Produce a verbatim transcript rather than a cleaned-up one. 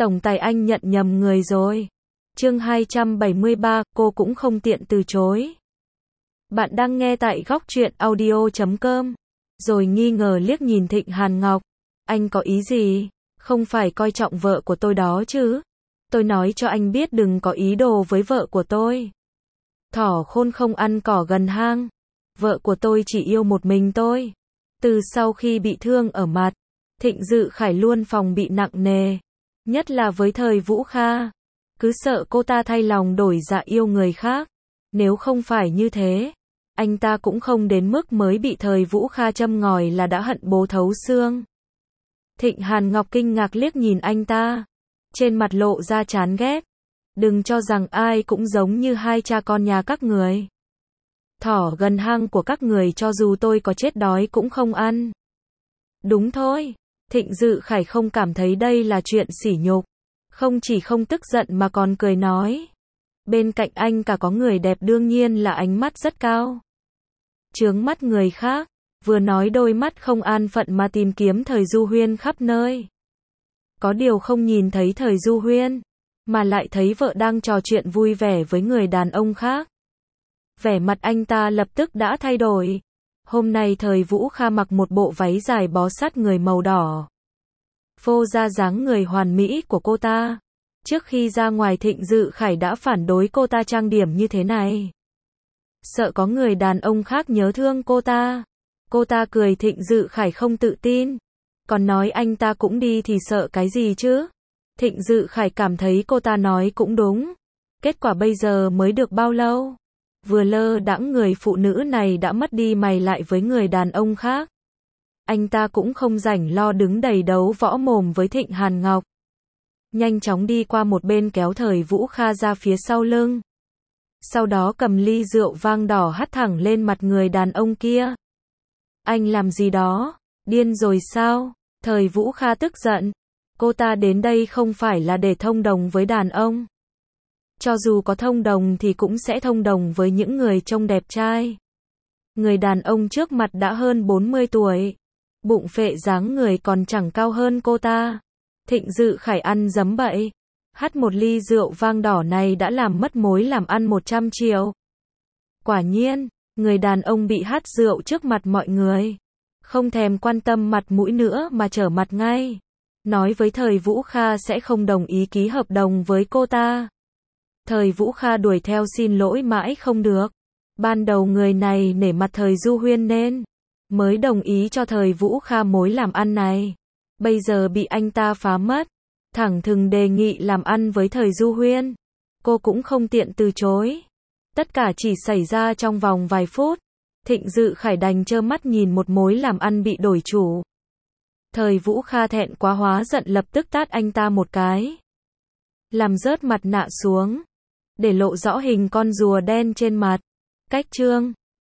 Tổng tài anh nhận nhầm người rồi. Chương hai trăm bảy mươi ba, cô cũng không tiện từ chối. Bạn đang nghe tại góc truyện audio chấm com. Rồi nghi ngờ liếc nhìn Thịnh Hàn Ngọc. Anh có ý gì? Không phải coi trọng vợ của tôi đó chứ? Tôi nói cho anh biết đừng có ý đồ với vợ của tôi. Thỏ khôn không ăn cỏ gần hang. Vợ của tôi chỉ yêu một mình tôi. Từ sau khi bị thương ở mặt, Thịnh Dự Khải luôn phòng bị nặng nề. Nhất là với Thời Vũ Kha. Cứ sợ cô ta thay lòng đổi dạ yêu người khác. Nếu không phải như thế, anh ta cũng không đến mức mới bị Thời Vũ Kha châm ngòi là đã hận bố thấu xương. Thịnh Hàn Ngọc kinh ngạc liếc nhìn anh ta. Trên mặt lộ ra chán ghét. Đừng cho rằng ai cũng giống như hai cha con nhà các người. Thỏ gần hang của các người cho dù tôi có chết đói cũng không ăn. Đúng thôi. Thịnh Dự Khải không cảm thấy đây là chuyện sỉ nhục. Không chỉ không tức giận mà còn cười nói. Bên cạnh anh cả có người đẹp đương nhiên là ánh mắt rất cao. Chướng mắt người khác. Vừa nói đôi mắt không an phận mà tìm kiếm Thời Du Huyên khắp nơi. Có điều không nhìn thấy Thời Du Huyên, mà lại thấy vợ đang trò chuyện vui vẻ với người đàn ông khác. Vẻ mặt anh ta lập tức đã thay đổi. Hôm nay Thời Vũ Kha mặc một bộ váy dài bó sát người màu đỏ. Phô ra dáng người hoàn mỹ của cô ta. Trước khi ra ngoài Thịnh Dự Khải đã phản đối cô ta trang điểm như thế này. Sợ có người đàn ông khác nhớ thương cô ta. Cô ta cười Thịnh Dự Khải không tự tin. Còn nói anh ta cũng đi thì sợ cái gì chứ? Thịnh Dự Khải cảm thấy cô ta nói cũng đúng. Kết quả bây giờ mới được bao lâu? Vừa lơ đãng người phụ nữ này đã mất đi mày lại với người đàn ông khác. Anh ta cũng không rảnh lo đứng đầy đấu võ mồm với Thịnh Hàn Ngọc. Nhanh chóng đi qua một bên kéo Thời Vũ Kha ra phía sau lưng. Sau đó cầm ly rượu vang đỏ hắt thẳng lên mặt người đàn ông kia. Anh làm gì đó? Điên rồi sao? Thời Vũ Kha tức giận. Cô ta đến đây không phải là để thông đồng với đàn ông. Cho dù có thông đồng thì cũng sẽ thông đồng với những người trông đẹp trai. Người đàn ông trước mặt đã hơn bốn mươi tuổi. Bụng phệ dáng người còn chẳng cao hơn cô ta. Thịnh Dự Khải ăn dấm bậy. Hắt một ly rượu vang đỏ này đã làm mất mối làm ăn một trăm triệu. Quả nhiên, người đàn ông bị hắt rượu trước mặt mọi người. Không thèm quan tâm mặt mũi nữa mà trở mặt ngay. Nói với Thời Vũ Kha sẽ không đồng ý ký hợp đồng với cô ta. Thời Vũ Kha đuổi theo xin lỗi mãi không được. Ban đầu người này nể mặt Thời Du Huyên nên mới đồng ý cho Thời Vũ Kha mối làm ăn này. Bây giờ bị anh ta phá mất. Thẳng thừng đề nghị làm ăn với Thời Du Huyên. Cô cũng không tiện từ chối. Tất cả chỉ xảy ra trong vòng vài phút. Thịnh Dự Khải đành trơ mắt nhìn một mối làm ăn bị đổi chủ. Thời Vũ Kha thẹn quá hóa giận lập tức tát anh ta một cái. Làm rớt mặt nạ xuống. Để lộ rõ hình con rùa đen trên mặt. Cách chương